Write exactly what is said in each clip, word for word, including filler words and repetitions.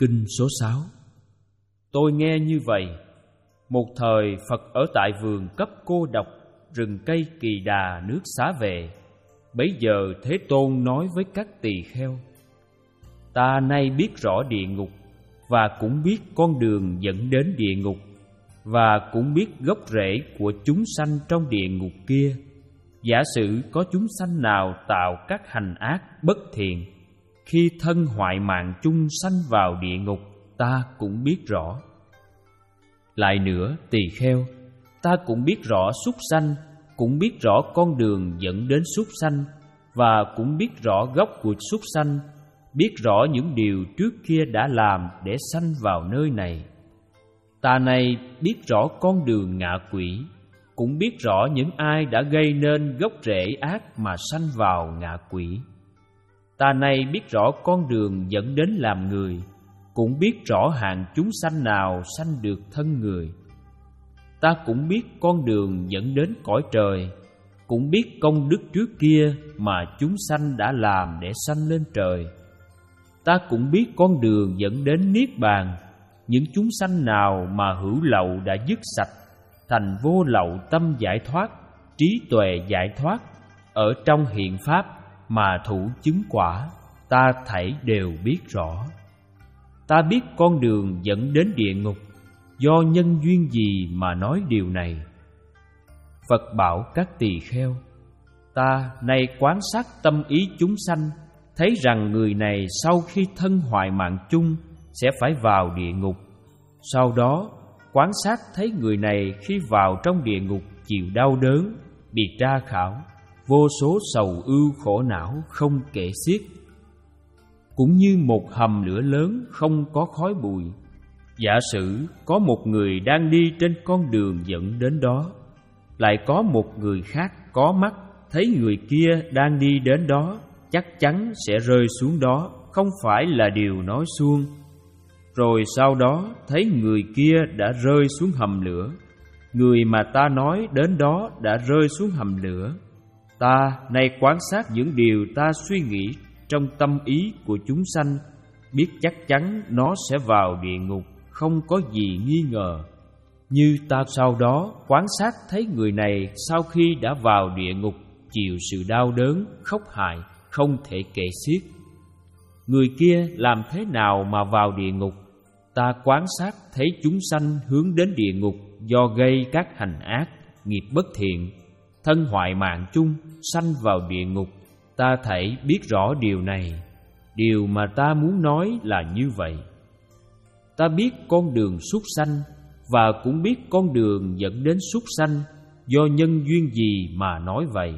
Kinh số sáu. Tôi nghe như vậy: một thời Phật ở tại vườn cấp cô độc, rừng cây Kỳ Đà, nước Xá Vệ. Bấy giờ Thế Tôn nói với các tỳ kheo: ta nay biết rõ địa ngục, và cũng biết con đường dẫn đến địa ngục, và cũng biết gốc rễ của chúng sanh trong địa ngục kia. Giả sử có chúng sanh nào tạo các hành ác bất thiện, khi thân hoại mạng chung sanh vào địa ngục, ta cũng biết rõ. Lại nữa, tỳ kheo, ta cũng biết rõ súc sanh, cũng biết rõ con đường dẫn đến súc sanh, và cũng biết rõ gốc của súc sanh, biết rõ những điều trước kia đã làm để sanh vào nơi này. Ta này biết rõ con đường ngạ quỷ, cũng biết rõ những ai đã gây nên gốc rễ ác mà sanh vào ngạ quỷ. Ta này biết rõ con đường dẫn đến làm người, cũng biết rõ hạng chúng sanh nào sanh được thân người. Ta cũng biết con đường dẫn đến cõi trời, cũng biết công đức trước kia mà chúng sanh đã làm để sanh lên trời. Ta cũng biết con đường dẫn đến niết bàn, những chúng sanh nào mà hữu lậu đã dứt sạch, thành vô lậu tâm giải thoát, trí tuệ giải thoát, ở trong hiện pháp mà thụ chứng quả, ta thảy đều biết rõ. Ta biết con đường dẫn đến địa ngục, do nhân duyên gì mà nói điều này? Phật bảo các tỳ kheo: ta nay quan sát tâm ý chúng sanh, thấy rằng người này sau khi thân hoại mạng chung sẽ phải vào địa ngục. Sau đó quan sát thấy người này khi vào trong địa ngục chịu đau đớn, bị tra khảo, vô số sầu ưu khổ não không kể xiết, cũng như một hầm lửa lớn không có khói bụi. Giả sử có một người đang đi trên con đường dẫn đến đó, lại có một người khác có mắt thấy người kia đang đi đến đó, chắc chắn sẽ rơi xuống đó, không phải là điều nói suông. Rồi sau đó thấy người kia đã rơi xuống hầm lửa, người mà ta nói đến đó đã rơi xuống hầm lửa. Ta nay quan sát những điều ta suy nghĩ trong tâm ý của chúng sanh, biết chắc chắn nó sẽ vào địa ngục, không có gì nghi ngờ. Như ta sau đó quan sát thấy người này sau khi đã vào địa ngục chịu sự đau đớn, khóc hại, không thể kể xiết. Người kia làm thế nào mà vào địa ngục? Ta quan sát thấy chúng sanh hướng đến địa ngục do gây các hành ác, nghiệp bất thiện, thân hoại mạng chung, sanh vào địa ngục. Ta thảy biết rõ điều này. Điều mà ta muốn nói là như vậy. Ta biết con đường súc sanh, và cũng biết con đường dẫn đến súc sanh, do nhân duyên gì mà nói vậy.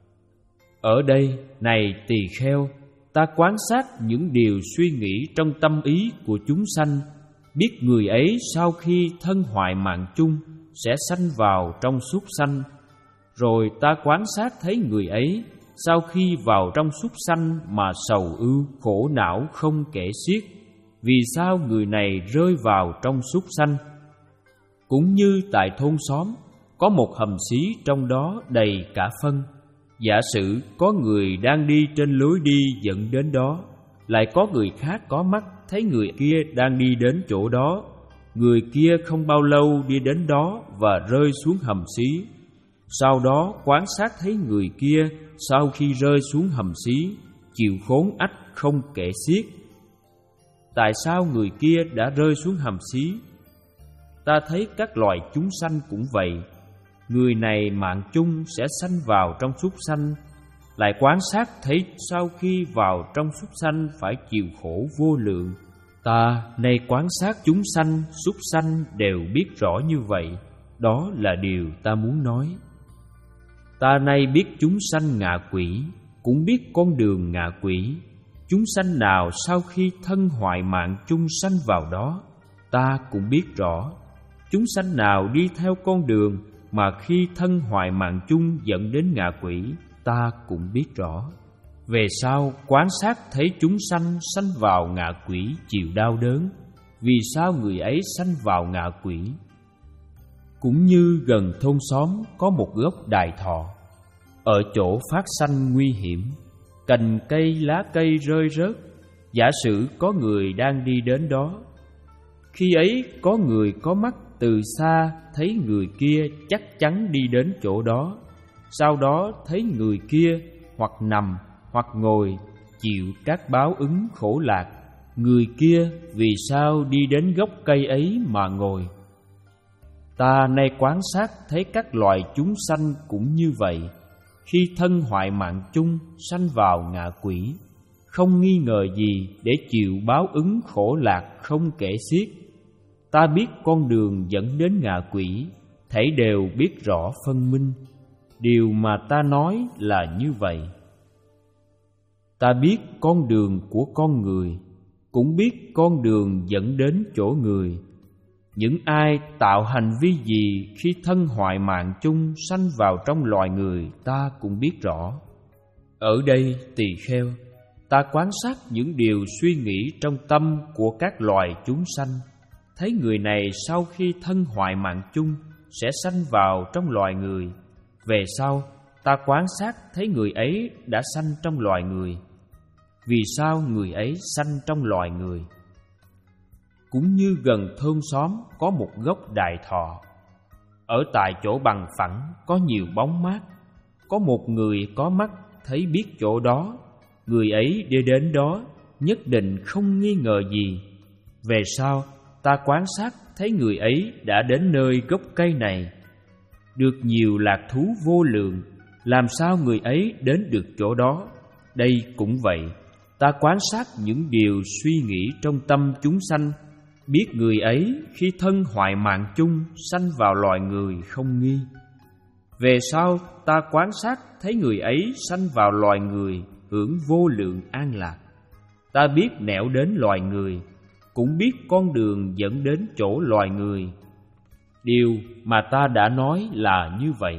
Ở đây, này tỳ kheo, ta quan sát những điều suy nghĩ trong tâm ý của chúng sanh, biết người ấy sau khi thân hoại mạng chung sẽ sanh vào trong súc sanh. Rồi ta quan sát thấy người ấy sau khi vào trong súc sanh mà sầu ưu khổ não không kể xiết. Vì sao người này rơi vào trong súc sanh? Cũng như tại thôn xóm có một hầm xí, trong đó đầy cả phân. Giả sử có người đang đi trên lối đi dẫn đến đó, lại có người khác có mắt thấy người kia đang đi đến chỗ đó. Người kia không bao lâu đi đến đó và rơi xuống hầm xí. Sau đó quan sát thấy người kia sau khi rơi xuống hầm xí chịu khốn ách không kể xiết. Tại sao người kia đã rơi xuống hầm xí? Ta thấy các loài chúng sanh cũng vậy. Người này mạng chung sẽ sanh vào trong súc sanh, lại quan sát thấy sau khi vào trong súc sanh phải chịu khổ vô lượng. Ta nay quan sát chúng sanh, súc sanh đều biết rõ như vậy. Đó là điều ta muốn nói. Ta nay biết chúng sanh ngạ quỷ, cũng biết con đường ngạ quỷ. Chúng sanh nào sau khi thân hoại mạng chung sanh vào đó, ta cũng biết rõ. Chúng sanh nào đi theo con đường mà khi thân hoại mạng chung dẫn đến ngạ quỷ, ta cũng biết rõ. Về sau quan sát thấy chúng sanh sanh vào ngạ quỷ chịu đau đớn. Vì sao người ấy sanh vào ngạ quỷ? Cũng như gần thôn xóm có một gốc đài thọ, ở chỗ phát sanh nguy hiểm, cành cây lá cây rơi rớt, Giả sử có người đang đi đến đó, khi ấy có người có mắt từ xa thấy người kia chắc chắn đi đến chỗ đó, sau đó thấy người kia hoặc nằm hoặc ngồi chịu các báo ứng khổ lạc. Người kia vì sao đi đến gốc cây ấy mà ngồi? Ta nay quan sát thấy các loài chúng sanh cũng như vậy. Khi thân hoại mạng chung sanh vào ngạ quỷ, không nghi ngờ gì để chịu báo ứng khổ lạc không kể xiết. Ta biết con đường dẫn đến ngạ quỷ, thảy đều biết rõ phân minh. Điều mà ta nói là như vậy. Ta biết con đường của con người, cũng biết con đường dẫn đến chỗ người. Những ai tạo hành vi gì khi thân hoại mạng chung sanh vào trong loài người, ta cũng biết rõ. Ở đây tỳ kheo, ta quan sát những điều suy nghĩ trong tâm của các loài chúng sanh, thấy người này sau khi thân hoại mạng chung sẽ sanh vào trong loài người. Về sau, ta quan sát thấy người ấy đã sanh trong loài người. Vì sao người ấy sanh trong loài người? Cũng như gần thôn xóm có một gốc đại thọ. Ở tại chỗ bằng phẳng có nhiều bóng mát. Có một người có mắt thấy biết chỗ đó. Người ấy đi đến đó nhất định không nghi ngờ gì. Về sau, ta quan sát thấy người ấy đã đến nơi gốc cây này. Được nhiều lạc thú vô lượng, làm sao người ấy đến được chỗ đó? Đây cũng vậy. Ta quan sát những điều suy nghĩ trong tâm chúng sanh, biết người ấy khi thân hoại mạng chung sanh vào loài người không nghi. Về sau, ta quan sát thấy người ấy sanh vào loài người hưởng vô lượng an lạc. Ta biết nẻo đến loài người, cũng biết con đường dẫn đến chỗ loài người. Điều mà ta đã nói là như vậy.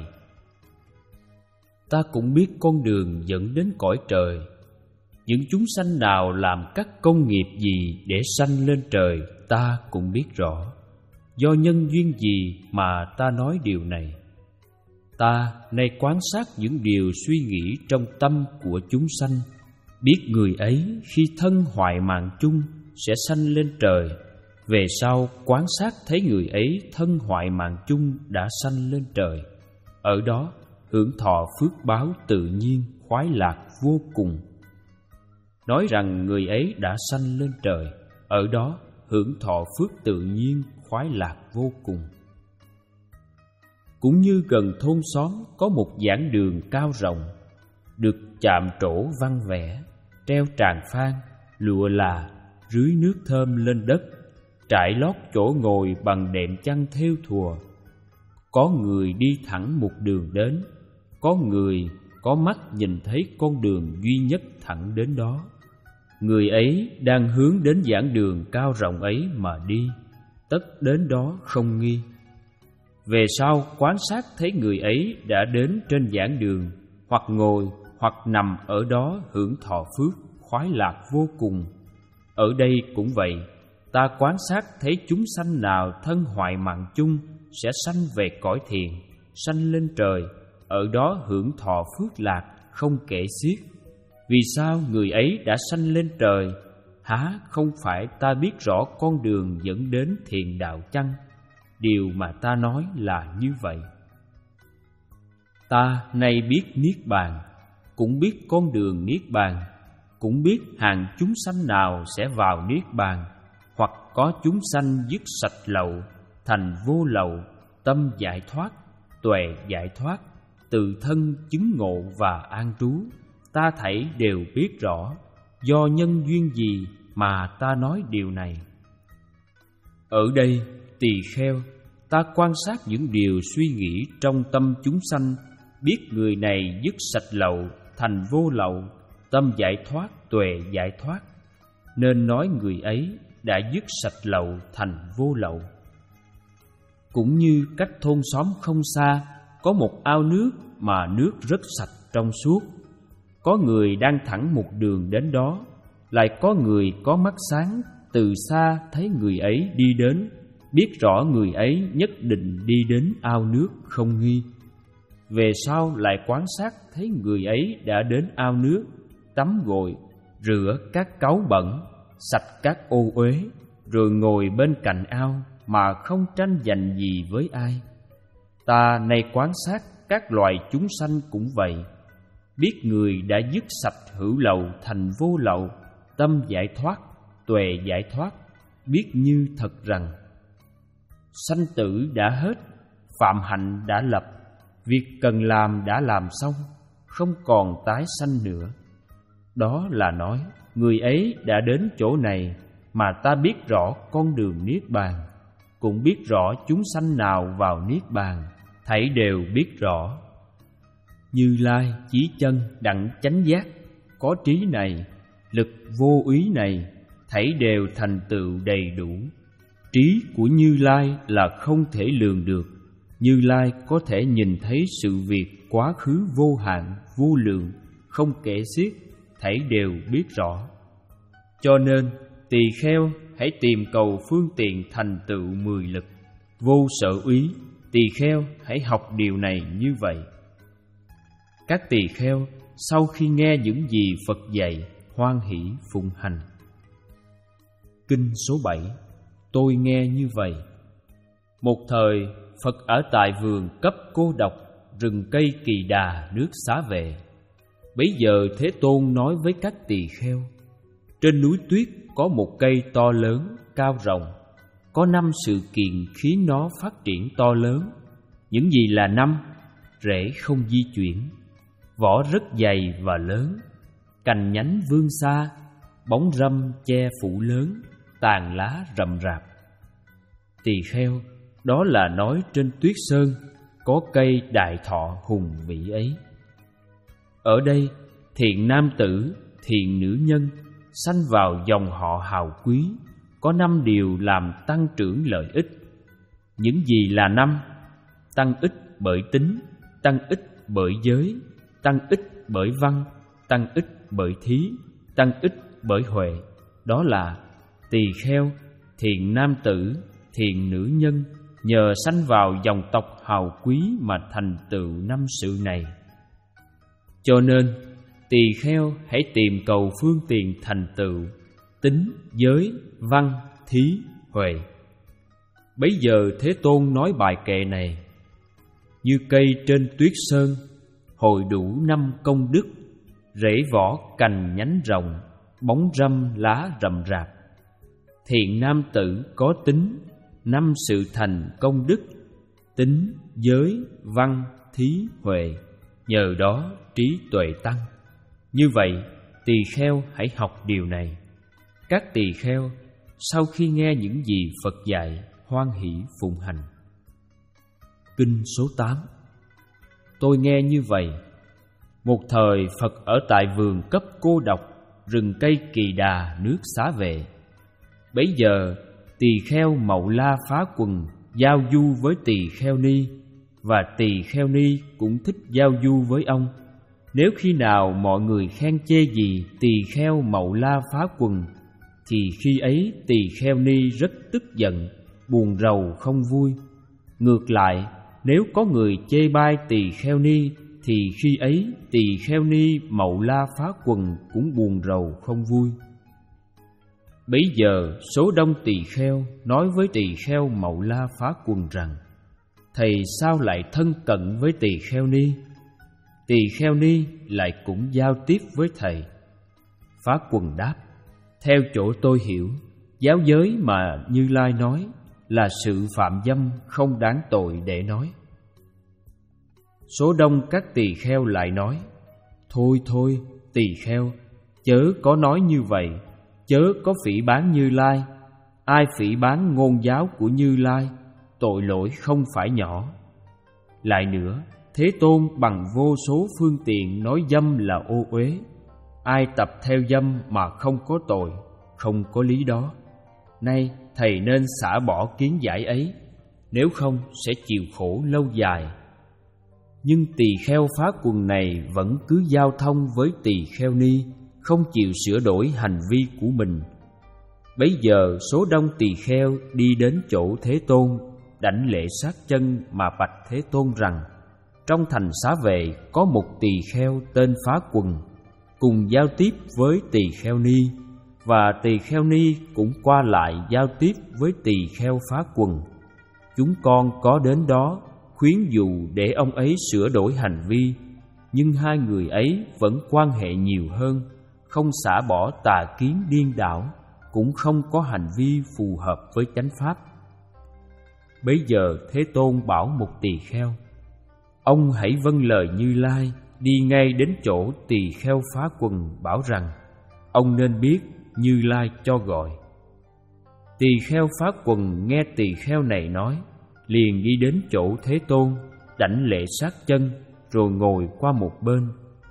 Ta cũng biết con đường dẫn đến cõi trời. Những chúng sanh nào làm các công nghiệp gì để sanh lên trời, ta cũng biết rõ. Do nhân duyên gì mà ta nói điều này? Ta nay quan sát những điều suy nghĩ trong tâm của chúng sanh, biết người ấy khi thân hoại mạng chung sẽ sanh lên trời. Về sau quan sát thấy người ấy thân hoại mạng chung đã sanh lên trời. Ở đó hưởng thọ phước báo tự nhiên, khoái lạc vô cùng. Nói rằng người ấy đã sanh lên trời, ở đó hưởng thọ phước tự nhiên, khoái lạc vô cùng. Cũng như gần thôn xóm có một giảng đường cao rộng, được chạm trổ văn vẽ, treo tràng phan, lụa là, rưới nước thơm lên đất, trải lót chỗ ngồi bằng đệm chăn thêu thùa. Có người đi thẳng một đường đến, có người có mắt nhìn thấy con đường duy nhất thẳng đến đó. Người ấy đang hướng đến giảng đường cao rộng ấy mà đi, tất đến đó không nghi. Về sau quan sát thấy người ấy đã đến trên giảng đường, hoặc ngồi hoặc nằm ở đó hưởng thọ phước, khoái lạc vô cùng. Ở đây cũng vậy, ta quan sát thấy chúng sanh nào thân hoại mạng chung sẽ sanh về cõi thiện, sanh lên trời, ở đó hưởng thọ phước lạc không kể xiết. Vì sao người ấy đã sanh lên trời? Há không phải ta biết rõ con đường dẫn đến thiện đạo chăng? Điều mà ta nói là như vậy. Ta nay biết niết bàn, cũng biết con đường niết bàn, cũng biết hàng chúng sanh nào sẽ vào niết bàn, hoặc có chúng sanh dứt sạch lậu, thành vô lậu, tâm giải thoát, tuệ giải thoát, tự thân chứng ngộ và an trú. Ta thảy đều biết rõ. Do nhân duyên gì mà ta nói điều này? Ở đây tỳ kheo, ta quan sát những điều suy nghĩ trong tâm chúng sanh, biết người này dứt sạch lậu, thành vô lậu, tâm giải thoát, tuệ giải thoát, nên nói người ấy đã dứt sạch lậu, thành vô lậu. Cũng như cách thôn xóm không xa có một ao nước mà nước rất sạch trong suốt. Có người đang thẳng một đường đến đó, lại có người có mắt sáng từ xa thấy người ấy đi đến, biết rõ người ấy nhất định đi đến ao nước không nghi. Về sau lại quan sát thấy người ấy đã đến ao nước, tắm gội, rửa các cáu bẩn, sạch các ô uế, rồi ngồi bên cạnh ao mà không tranh giành gì với ai. Ta nay quan sát các loài chúng sanh cũng vậy, biết người đã dứt sạch hữu lậu thành vô lậu, tâm giải thoát, tuệ giải thoát, biết như thật rằng sanh tử đã hết, phạm hạnh đã lập, việc cần làm đã làm xong, không còn tái sanh nữa. Đó là nói người ấy đã đến chỗ này mà ta biết rõ con đường niết bàn, cũng biết rõ chúng sanh nào vào niết bàn, thảy đều biết rõ. Như Lai chí chân đặng chánh giác, có trí này, lực vô úy này, thảy đều thành tựu đầy đủ. Trí của Như Lai là không thể lường được. Như Lai có thể nhìn thấy sự việc quá khứ vô hạn, vô lượng, không kể xiết, thảy đều biết rõ. Cho nên tỳ kheo hãy tìm cầu phương tiện thành tựu mười lực vô sở úy. Tỳ kheo hãy học điều này như vậy. Các tỳ kheo sau khi nghe những gì Phật dạy, hoan hỷ phụng hành. Kinh số bảy. Tôi nghe như vậy. Một thời Phật ở tại vườn cấp cô độc, rừng cây Kỳ Đà, nước Xá Vệ. Bấy giờ Thế Tôn nói với các tỳ kheo: trên núi tuyết có một cây to lớn, cao rộng, có năm sự kiện khiến nó phát triển to lớn. Những gì là năm? Rễ không di chuyển, vỏ rất dày và lớn, cành nhánh vươn xa, bóng râm che phủ lớn, tàn lá rậm rạp. Tỳ kheo, đó là nói trên tuyết sơn có cây đại thọ hùng vĩ ấy. Ở đây thiện nam tử, thiện nữ nhân sanh vào dòng họ hào quý, có năm điều làm tăng trưởng lợi ích. Những gì là năm? Tăng ích bởi tính, tăng ích bởi giới, tăng ích bởi văn, tăng ích bởi thí, tăng ích bởi huệ. Đó là tỳ kheo, thiện nam tử, thiện nữ nhân nhờ sanh vào dòng tộc hào quý mà thành tựu năm sự này. Cho nên tỳ kheo hãy tìm cầu phương tiện thành tựu tính, giới, văn, thí, huệ. Bấy giờ Thế Tôn nói bài kệ này: như cây trên tuyết sơn, hội đủ năm công đức, rễ vỏ cành nhánh rộng, bóng râm lá rậm rạp. Thiện nam tử có tính, năm sự thành công đức, tính, giới, văn, thí, huệ, nhờ đó trí tuệ tăng. Như vậy tỳ kheo hãy học điều này. Các tỳ kheo sau khi nghe những gì Phật dạy, hoan hỷ phụng hành. Kinh số tám. Tôi nghe như vậy. Một thời Phật ở tại vườn cấp cô độc, rừng cây Kỳ Đà, nước Xá Vệ. Bấy giờ tỳ kheo Mậu La Phá Quần giao du với tỳ kheo Ni, và tỳ kheo Ni cũng thích giao du với ông. Nếu khi nào mọi người khen chê gì tỳ kheo Mậu La Phá Quần, thì khi ấy tỳ kheo Ni rất tức giận, buồn rầu không vui. Ngược lại, nếu có người chê bai tỳ kheo Ni, thì khi ấy tỳ kheo Ni Mậu La Phá Quần cũng buồn rầu không vui. Bấy giờ số đông tỳ kheo nói với tỳ kheo Mậu La Phá Quần rằng: thầy sao lại thân cận với tỳ kheo Ni? Tỳ kheo Ni lại cũng giao tiếp với thầy. Phá Quần đáp: theo chỗ tôi hiểu, giáo giới mà Như Lai nói là sự phạm dâm không đáng tội để nói. Số đông các tỳ kheo lại nói: thôi thôi tỳ kheo, chớ có nói như vậy, chớ có phỉ báng Như Lai. Ai phỉ báng ngôn giáo của Như Lai, tội lỗi không phải nhỏ. Lại nữa, Thế Tôn bằng vô số phương tiện nói dâm là ô uế. Ai tập theo dâm mà không có tội, không có lý đó. Nay thầy nên xả bỏ kiến giải ấy, nếu không sẽ chịu khổ lâu dài. Nhưng tỳ kheo Phá Quần này vẫn cứ giao thông với tỳ kheo Ni, không chịu sửa đổi hành vi của mình. Bấy giờ số đông tỳ kheo đi đến chỗ Thế Tôn, đảnh lễ sát chân mà bạch Thế Tôn rằng: trong thành Xá Vệ có một tỳ kheo tên Phá Quần, cùng giao tiếp với tỳ kheo ni, và tỳ kheo ni cũng qua lại giao tiếp với tỳ kheo phá quần. Chúng con có đến đó khuyến dụ để ông ấy sửa đổi hành vi, nhưng hai người ấy vẫn quan hệ nhiều hơn, không xả bỏ tà kiến điên đảo, cũng không có hành vi phù hợp với chánh pháp. Bấy giờ Thế Tôn bảo một tỳ kheo: ông hãy vâng lời Như Lai, đi ngay đến chỗ tỳ kheo phá quần, bảo rằng ông nên biết Như Lai cho gọi. Tỳ kheo phá quần nghe tỳ kheo này nói, liền đi đến chỗ Thế Tôn, đảnh lễ sát chân, rồi ngồi qua một bên.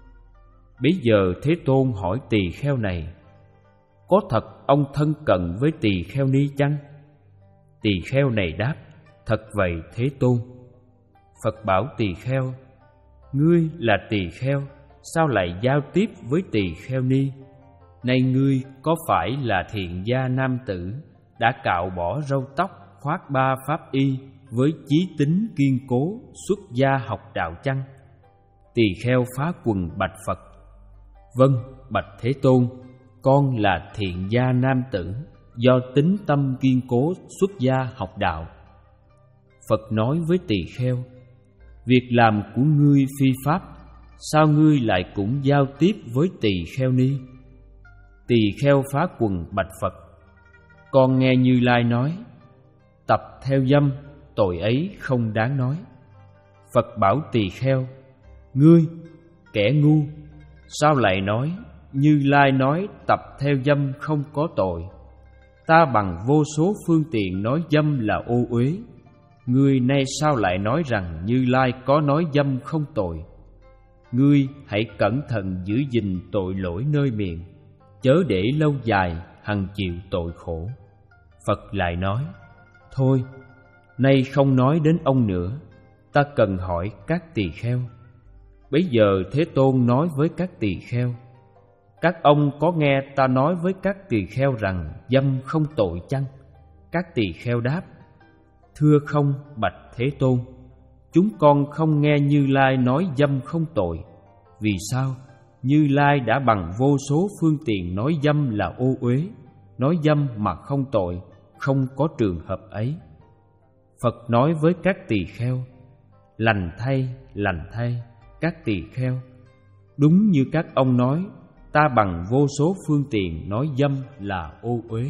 Bấy giờ Thế Tôn hỏi tỳ kheo này: có thật ông thân cận với tỳ kheo ni chăng? Tỳ kheo này đáp: thật vậy Thế Tôn. Phật bảo tỳ kheo: ngươi là tỳ kheo, sao lại giao tiếp với tỳ kheo ni? Nay ngươi có phải là thiện gia nam tử, đã cạo bỏ râu tóc, khoác ba pháp y, với chí tính kiên cố, xuất gia học đạo chăng? Tỳ kheo phá quần bạch Phật: vâng, bạch Thế Tôn, con là thiện gia nam tử, do tính tâm kiên cố xuất gia học đạo. Phật nói với tỳ kheo: việc làm của ngươi phi pháp, sao ngươi lại cũng giao tiếp với tỳ kheo ni? Tỳ kheo phá quần bạch Phật: con nghe Như Lai nói, tập theo dâm, tội ấy không đáng nói. Phật bảo tỳ kheo: ngươi kẻ ngu, sao lại nói Như Lai nói tập theo dâm không có tội? Ta bằng vô số phương tiện nói dâm là ô uế, ngươi nay sao lại nói rằng Như Lai có nói dâm không tội? Ngươi hãy cẩn thận giữ gìn tội lỗi nơi miệng, chớ để lâu dài hằng chịu tội khổ. Phật lại nói: thôi, nay không nói đến ông nữa, ta cần hỏi các tỳ kheo. Bấy giờ Thế Tôn nói với các tỳ kheo: các ông có nghe ta nói với các tỳ kheo rằng dâm không tội chăng? Các tỳ kheo đáp: thưa không, bạch Thế Tôn, chúng con không nghe Như Lai nói dâm không tội. Vì sao? Như Lai đã bằng vô số phương tiện nói dâm là ô uế, nói dâm mà không tội, không có trường hợp ấy. Phật nói với các tỳ kheo: lành thay, lành thay, các tỳ kheo, đúng như các ông nói, ta bằng vô số phương tiện nói dâm là ô uế.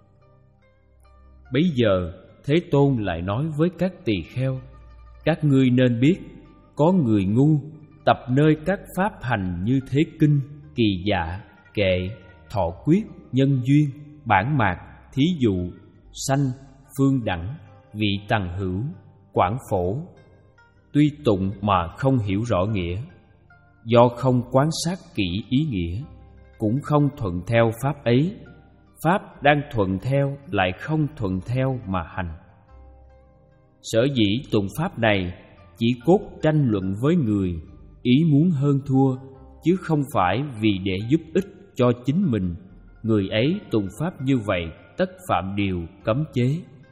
Bấy giờ Thế Tôn lại nói với các tỳ kheo: các ngươi nên biết, có người ngu tập nơi các pháp hành như thế kinh, kỳ dạ, kệ, thọ quyết, nhân duyên, bản mạc, thí dụ, sanh, phương đẳng, vị tằng hữu, quảng phổ, tuy tụng mà không hiểu rõ nghĩa, do không quan sát kỹ ý nghĩa, cũng không thuận theo pháp ấy. Pháp đang thuận theo lại không thuận theo mà hành. Sở dĩ tụng pháp này chỉ cốt tranh luận với người, ý muốn hơn thua, chứ không phải vì để giúp ích cho chính mình. Người ấy tụng pháp như vậy tất phạm điều cấm chế.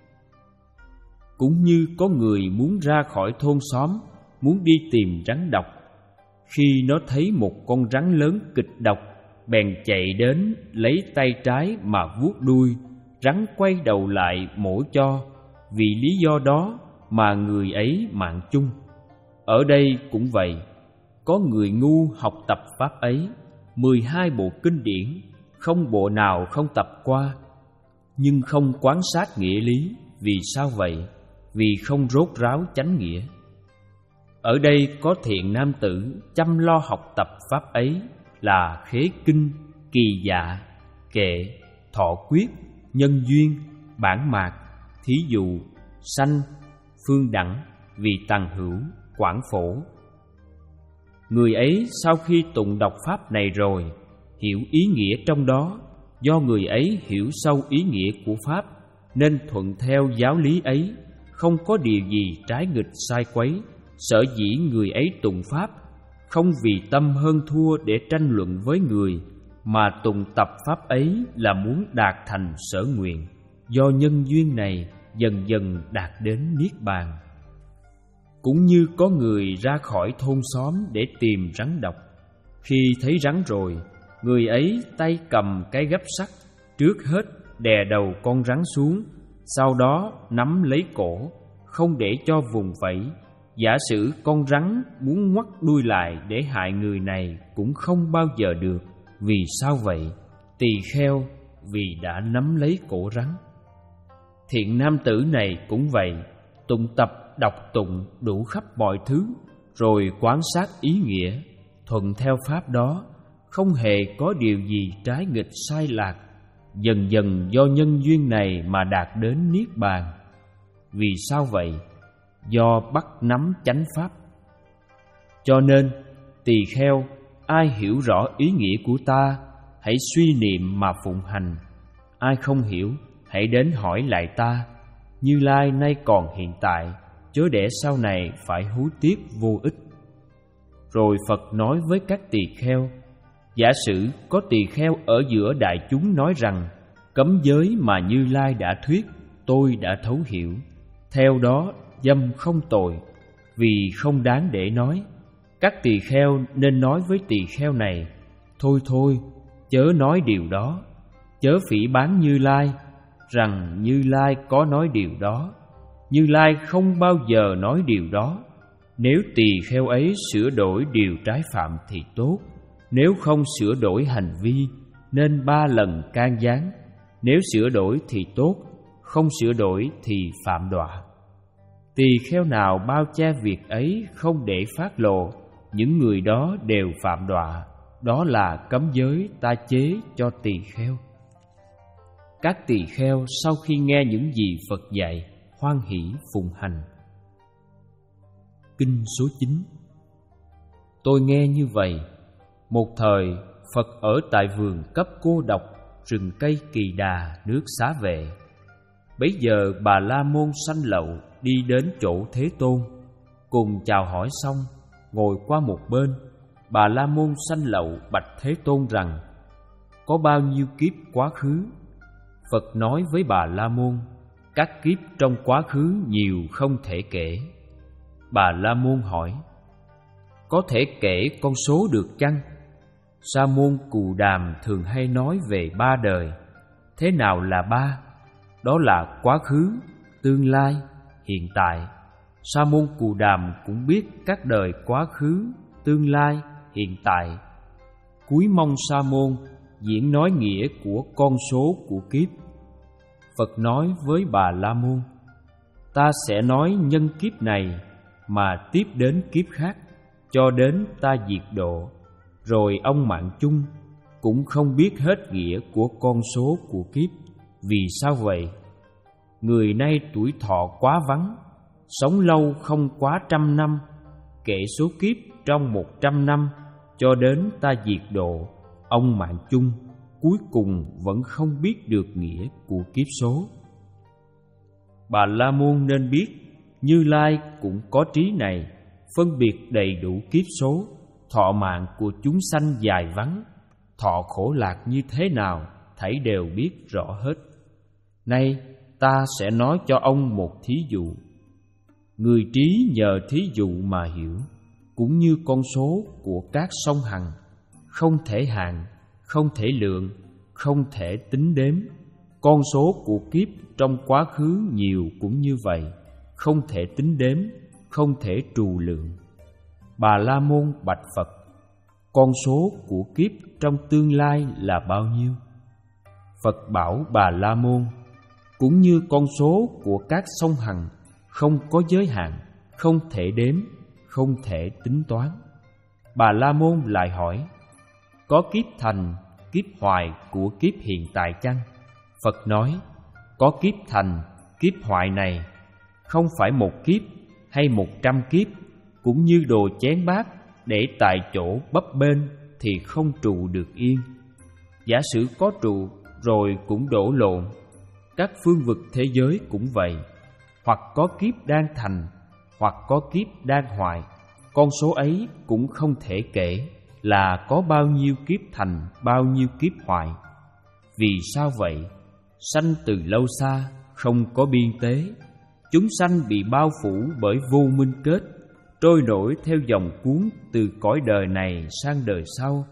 Cũng như có người muốn ra khỏi thôn xóm, muốn đi tìm rắn độc. Khi nó thấy một con rắn lớn kịch độc, bèn chạy đến lấy tay trái mà vuốt đuôi, rắn quay đầu lại mổ cho. Vì lý do đó mà người ấy mạng chung. Ở đây cũng vậy, có người ngu học tập pháp ấy, mười hai bộ kinh điển, không bộ nào không tập qua, nhưng không quán sát nghĩa lý. Vì sao vậy? Vì không rốt ráo chánh nghĩa. Ở đây có thiện nam tử chăm lo học tập pháp ấy là khế kinh, kỳ dạ, kệ, thọ quyết, nhân duyên, bản mạc, thí dụ, sanh, phương đẳng, vị tằng hữu, quảng phổ. Người ấy sau khi tụng đọc pháp này rồi, hiểu ý nghĩa trong đó, do người ấy hiểu sâu ý nghĩa của pháp, nên thuận theo giáo lý ấy, không có điều gì trái nghịch sai quấy. Sở dĩ người ấy tụng pháp, không vì tâm hơn thua để tranh luận với người, mà tụng tập pháp ấy là muốn đạt thành sở nguyện. Do nhân duyên này dần dần đạt đến niết bàn. Cũng như có người ra khỏi thôn xóm để tìm rắn độc. Khi thấy rắn rồi, Người ấy tay cầm cái gấp sắt, trước hết đè đầu con rắn xuống, sau đó nắm lấy cổ, không để cho vùng vẫy. Giả sử con rắn muốn ngoắt đuôi lại để hại người này cũng không bao giờ được. Vì sao vậy? Tỳ kheo vì đã nắm lấy cổ rắn. Thiện nam tử này cũng vậy, tụng tập đọc tụng đủ khắp mọi thứ, rồi quán sát ý nghĩa, thuận theo pháp đó, không hề có điều gì trái nghịch sai lạc. Dần dần do nhân duyên này mà đạt đến niết bàn. Vì sao vậy? Do bắt nắm chánh pháp. Cho nên tỳ kheo, ai hiểu rõ ý nghĩa của ta, hãy suy niệm mà phụng hành. Ai không hiểu, hãy đến hỏi lại ta. Như Lai nay còn hiện tại, chớ để sau này phải hối tiếc vô ích. Rồi Phật nói với các tỳ kheo: giả sử có tỳ kheo ở giữa đại chúng nói rằng cấm giới mà Như Lai đã thuyết, tôi đã thấu hiểu, theo đó dâm không tội, vì không đáng để nói. Các tỳ kheo nên nói với tỳ kheo này: thôi thôi, chớ nói điều đó, chớ phỉ báng Như Lai, rằng Như Lai có nói điều đó. Như Lai không bao giờ nói điều đó. Nếu tỳ kheo ấy sửa đổi điều trái phạm thì tốt, nếu không sửa đổi hành vi nên ba lần can gián. Nếu sửa đổi thì tốt, không sửa đổi thì phạm đọa. Tỳ kheo nào bao che việc ấy không để phát lộ, những người đó đều phạm đọa. Đó là cấm giới ta chế cho tỳ kheo. Các tỳ kheo sau khi nghe những gì Phật dạy, hoan hỷ phụng hành. Kinh số chín. Tôi nghe như vậy. Một thời Phật ở tại vườn cấp cô độc, rừng cây Kỳ Đà, nước Xá Vệ. Bấy giờ Bà La Môn Sanh Lậu đi đến chỗ Thế Tôn, cùng chào hỏi xong, ngồi qua một bên. Bà La Môn Sanh Lậu bạch Thế Tôn rằng: có bao nhiêu kiếp quá khứ? Phật nói với Bà La Môn: các kiếp trong quá khứ nhiều không thể kể. Bà La Môn hỏi: có thể kể con số được chăng? Sa môn Cù Đàm thường hay nói về ba đời. Thế nào là ba? Đó là quá khứ, tương lai, hiện tại. Sa môn Cù Đàm cũng biết các đời quá khứ, tương lai, hiện tại. Cúi mong Sa môn diễn nói nghĩa của con số của kiếp. Phật nói với Bà La Môn: ta sẽ nói nhân kiếp này mà tiếp đến kiếp khác, cho đến ta diệt độ. Rồi ông Mạng Chung cũng không biết hết nghĩa của con số của kiếp. Vì sao vậy? Người nay tuổi thọ quá vắng, sống lâu không quá trăm năm, kể số kiếp trong một trăm năm, cho đến ta diệt độ. Ông Mạng Chung cuối cùng vẫn không biết được nghĩa của kiếp số. Bà La Môn nên biết Như Lai cũng có trí này, phân biệt đầy đủ kiếp số. Thọ mạng của chúng sanh dài vắng, thọ khổ lạc như thế nào, thảy đều biết rõ hết. Nay ta sẽ nói cho ông một thí dụ. Người trí nhờ thí dụ mà hiểu, cũng như con số của các sông Hằng, không thể hạn, không thể lượng, không thể tính đếm. Con số của kiếp trong quá khứ nhiều cũng như vậy, không thể tính đếm, không thể trù lượng. Bà La Môn bạch Phật: con số của kiếp trong tương lai là bao nhiêu? Phật bảo Bà La Môn: cũng như con số của các sông Hằng, không có giới hạn, không thể đếm, không thể tính toán. Bà La Môn lại hỏi: có kiếp thành, kiếp hoại của kiếp hiện tại chăng? Phật nói: có kiếp thành, kiếp hoại này, không phải một kiếp hay một trăm kiếp, cũng như đồ chén bát để tại chỗ bấp bênh thì không trụ được yên. Giả sử có trụ rồi cũng đổ lộn. Các phương vực thế giới cũng vậy, hoặc có kiếp đang thành, hoặc có kiếp đang hoại. Con số ấy cũng không thể kể là có bao nhiêu kiếp thành, bao nhiêu kiếp hoại. Vì sao vậy? Sanh từ lâu xa, không có biên tế. Chúng sanh bị bao phủ bởi vô minh kết, trôi nổi theo dòng cuốn từ cõi đời này sang đời sau.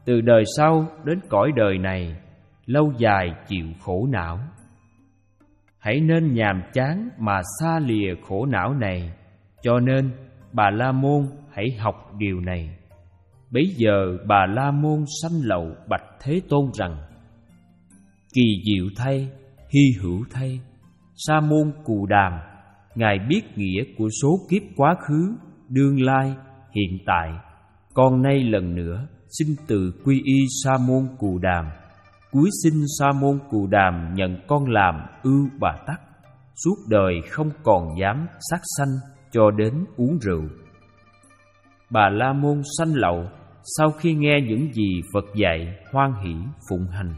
từ đời sau đến cõi đời này, lâu dài chịu khổ não. Hãy nên nhàm chán mà xa lìa khổ não này, cho nên Bà La Môn hãy học điều này. Bấy giờ Bà La Môn sanh lậu bạch Thế Tôn rằng: Kỳ diệu thay, hy hữu thay, Sa môn Cù Đàm, Ngài biết nghĩa của số kiếp quá khứ, đương lai, hiện tại. Con nay lần nữa xin từ quy y Sa môn Cù Đàm, cúi xin Sa môn Cù Đàm nhận con làm ưu bà tắc, suốt đời không còn dám sát sanh cho đến uống rượu. Bà La Môn sanh lậu sau khi nghe những gì Phật dạy, hoan hỷ phụng hành.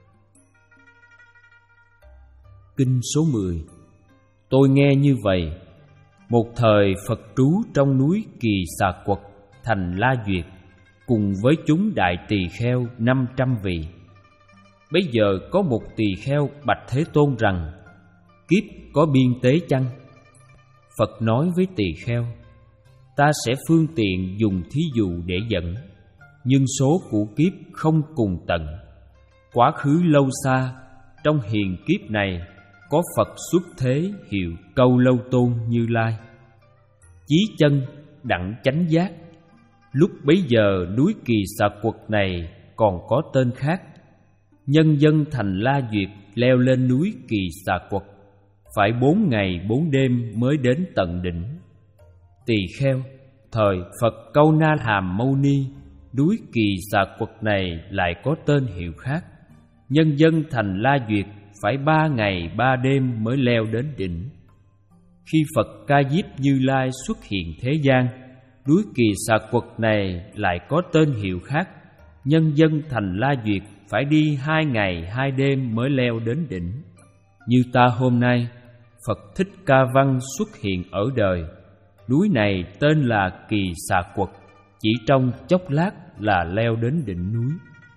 Kinh số mười. Tôi nghe như vậy: một thời Phật trú trong núi Kỳ Xà Quật, thành La Duyệt, cùng với chúng đại tỳ kheo năm trăm vị. Bấy giờ có một tỳ kheo bạch Thế Tôn rằng: Kiếp có biên tế chăng? Phật nói với tỳ kheo: Ta sẽ phương tiện dùng thí dụ để dẫn, nhưng số của kiếp không cùng tận. Quá khứ lâu xa, trong hiền kiếp này có Phật xuất thế hiệu Câu Lâu Tôn Như Lai, chí chân đặng chánh giác. Lúc bấy giờ núi Kỳ Xà Quật này còn có tên khác. Nhân dân thành La Duyệt leo lên núi Kỳ Xà Quật, phải bốn ngày bốn đêm mới đến tận đỉnh. Tỳ kheo, thời Phật Câu Na Hàm Mâu Ni, núi Kỳ Xà Quật này lại có tên hiệu khác. Nhân dân thành La Duyệt phải ba ngày ba đêm mới leo đến đỉnh. Khi Phật Ca Diếp Như Lai xuất hiện thế gian, núi Kỳ Xà Quật này lại có tên hiệu khác. Nhân dân thành La Duyệt phải đi hai ngày hai đêm mới leo đến đỉnh. Như ta hôm nay, Phật Thích Ca Văn xuất hiện ở đời, núi này tên là Kỳ Xà Quật, chỉ trong chốc lát là leo đến đỉnh núi.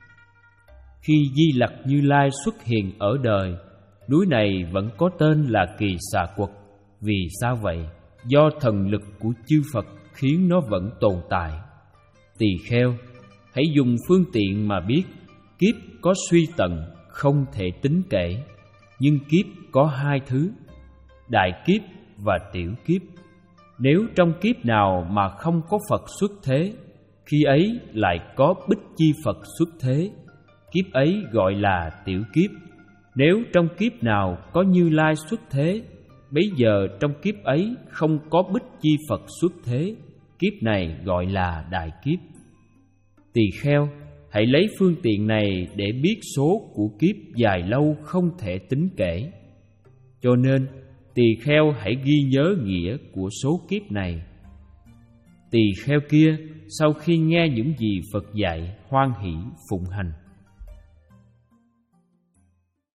Khi Di Lặc Như Lai xuất hiện ở đời, núi này vẫn có tên là Kỳ Xà Quật. Vì sao vậy? Do thần lực của chư Phật khiến nó vẫn tồn tại. Tỳ kheo, hãy dùng phương tiện mà biết, kiếp có suy tận không thể tính kể, nhưng kiếp có hai thứ: đại kiếp và tiểu kiếp. Nếu trong kiếp nào mà không có Phật xuất thế, khi ấy lại có Bích Chi Phật xuất thế, kiếp ấy gọi là tiểu kiếp. Nếu trong kiếp nào có Như Lai xuất thế, bấy giờ trong kiếp ấy không có Bích Chi Phật xuất thế, kiếp này gọi là đại kiếp. Tỳ kheo, hãy lấy phương tiện này để biết số của kiếp dài lâu không thể tính kể. Cho nên tỳ kheo hãy ghi nhớ nghĩa của số kiếp này. Tỳ kheo kia sau khi nghe những gì Phật dạy, hoan hỷ phụng hành.